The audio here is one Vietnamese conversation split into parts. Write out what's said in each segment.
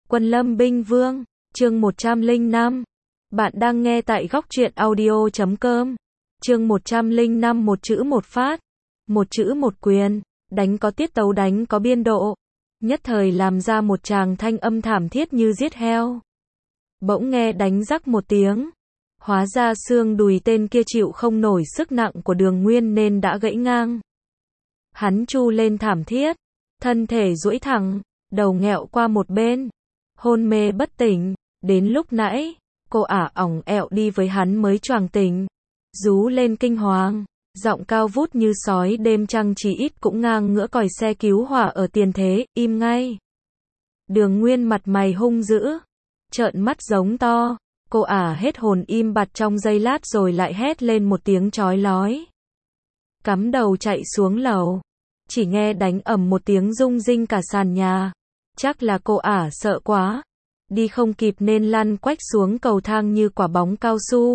Quân Lâm Binh Vương, chương 105. Bạn đang nghe tại góc truyện audio.com. Chương 105, một chữ một phát, một chữ một quyền, đánh có tiết tấu, đánh có biên độ. Nhất thời làm ra một tràng thanh âm thảm thiết như giết heo. Bỗng nghe đánh rắc một tiếng. Hóa ra xương đùi tên kia chịu không nổi sức nặng của Đường Nguyên nên đã gãy ngang. Hắn chu lên thảm thiết, thân thể duỗi thẳng, đầu nghẹo qua một bên, hôn mê bất tỉnh. Đến lúc nãy, cô ả ỏng ẹo đi với hắn mới choàng tỉnh, rú lên kinh hoàng, giọng cao vút như sói đêm trăng, chỉ ít cũng ngang ngửa còi xe cứu hỏa ở tiền thế, im ngay. Đường Nguyên mặt mày hung dữ, trợn mắt giống to, cô ả hết hồn im bặt trong giây lát rồi lại hét lên một tiếng chói lói. Cắm đầu chạy xuống lầu, chỉ nghe đánh ầm một tiếng rung rinh cả sàn nhà. Chắc là cô ả sợ quá, đi không kịp nên lăn quách xuống cầu thang như quả bóng cao su.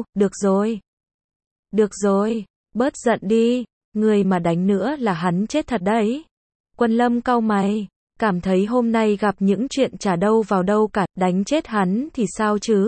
Được rồi, bớt giận đi, người mà đánh nữa là hắn chết thật đấy. Quân Lâm cau mày, cảm thấy hôm nay gặp những chuyện chả đâu vào đâu cả, đánh chết hắn thì sao chứ?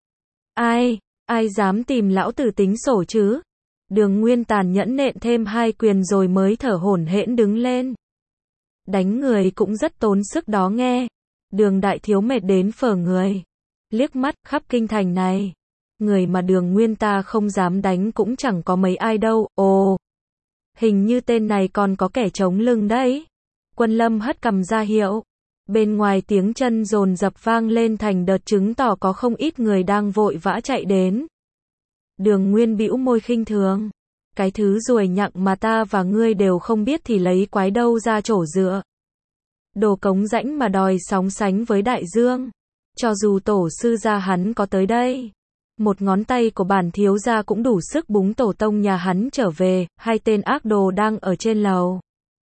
Ai dám tìm lão tử tính sổ chứ? Đường Nguyên tàn nhẫn nện thêm 2 quyền rồi mới thở hổn hển đứng lên. Đánh người cũng rất tốn sức đó nghe. Đường đại thiếu mệt đến phở người. Liếc mắt khắp kinh thành này, người mà Đường Nguyên ta không dám đánh cũng chẳng có mấy ai đâu. Ồ, hình như tên này còn có kẻ chống lưng đấy. Quân Lâm hất cằm ra hiệu. Bên ngoài tiếng chân dồn dập vang lên thành đợt, chứng tỏ có không ít người đang vội vã chạy đến. Đường Nguyên bĩu môi khinh thường. Cái thứ ruồi nhặng mà ta và ngươi đều không biết thì lấy quái đâu ra chỗ dựa. Đồ cống rãnh mà đòi sóng sánh với đại dương. Cho dù tổ sư gia hắn có tới đây, một ngón tay của bản thiếu gia cũng đủ sức búng tổ tông nhà hắn trở về. Hai tên ác đồ đang ở trên lầu.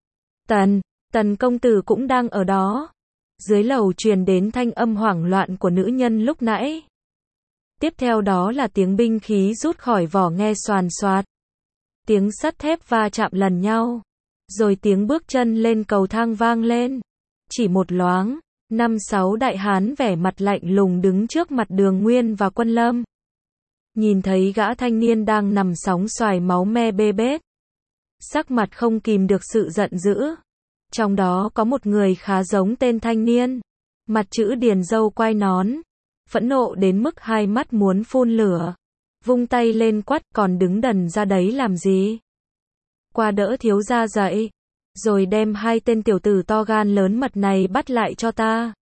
Tần công tử cũng đang ở đó. Dưới lầu truyền đến thanh âm hoảng loạn của nữ nhân lúc nãy. Tiếp theo đó là tiếng binh khí rút khỏi vỏ nghe xoàn xoạt. Tiếng sắt thép va chạm lần nhau. Rồi tiếng bước chân lên cầu thang vang lên. Chỉ một loáng, 5-6 đại hán vẻ mặt lạnh lùng đứng trước mặt Đường Nguyên và Quân Lâm. Nhìn thấy gã thanh niên đang nằm sóng xoài máu me bê bết, sắc mặt không kìm được sự giận dữ. Trong đó có một người khá giống tên thanh niên, mặt chữ điền râu quai nón, phẫn nộ đến mức hai mắt muốn phun lửa, vung tay lên quát: còn đứng đần ra đấy làm gì? Qua đỡ thiếu gia dậy, rồi đem hai tên tiểu tử to gan lớn mật này bắt lại cho ta.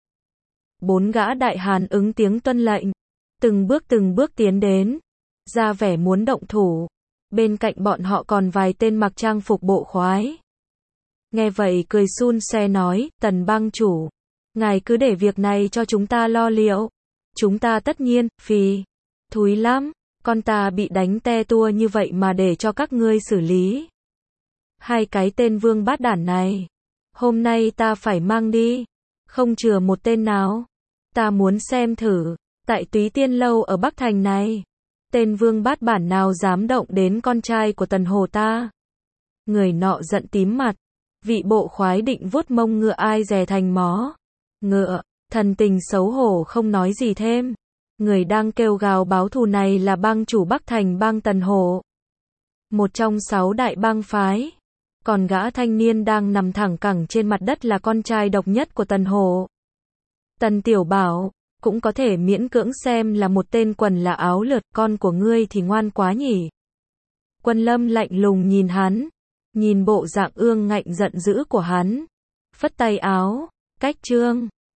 4 gã đại hán ứng tiếng tuân lệnh, từng bước tiến đến, ra vẻ muốn động thủ. Bên cạnh bọn họ còn vài tên mặc trang phục bộ khoái. Nghe vậy cười sun xe nói: Tần bang chủ, ngài cứ để việc này cho chúng ta lo liệu. Chúng ta tất nhiên, thúi lắm, con ta bị đánh te tua như vậy mà để cho các ngươi xử lý. Hai cái tên vương bát đản này, hôm nay ta phải mang đi, không chừa một tên nào. Ta muốn xem thử, tại Túy Tiên Lâu ở Bắc Thành này, tên vương bát bản nào dám động đến con trai của Tần Hồ ta. Người nọ giận tím mặt, vị bộ khoái định vuốt mông ngựa ai dè thành mó ngựa, thần tình xấu hổ không nói gì thêm. Người đang kêu gào báo thù này là bang chủ Bắc Thành bang Tần Hồ, một trong 6 đại bang phái. Còn gã thanh niên đang nằm thẳng cẳng trên mặt đất là con trai độc nhất của Tần Hồ, Tần Tiểu Bảo, cũng có thể miễn cưỡng xem là một tên quần là áo lượt. Con của ngươi thì ngoan quá nhỉ? Quân Lâm lạnh lùng nhìn hắn, nhìn bộ dạng ương ngạnh giận dữ của hắn, phất tay áo, cách trương.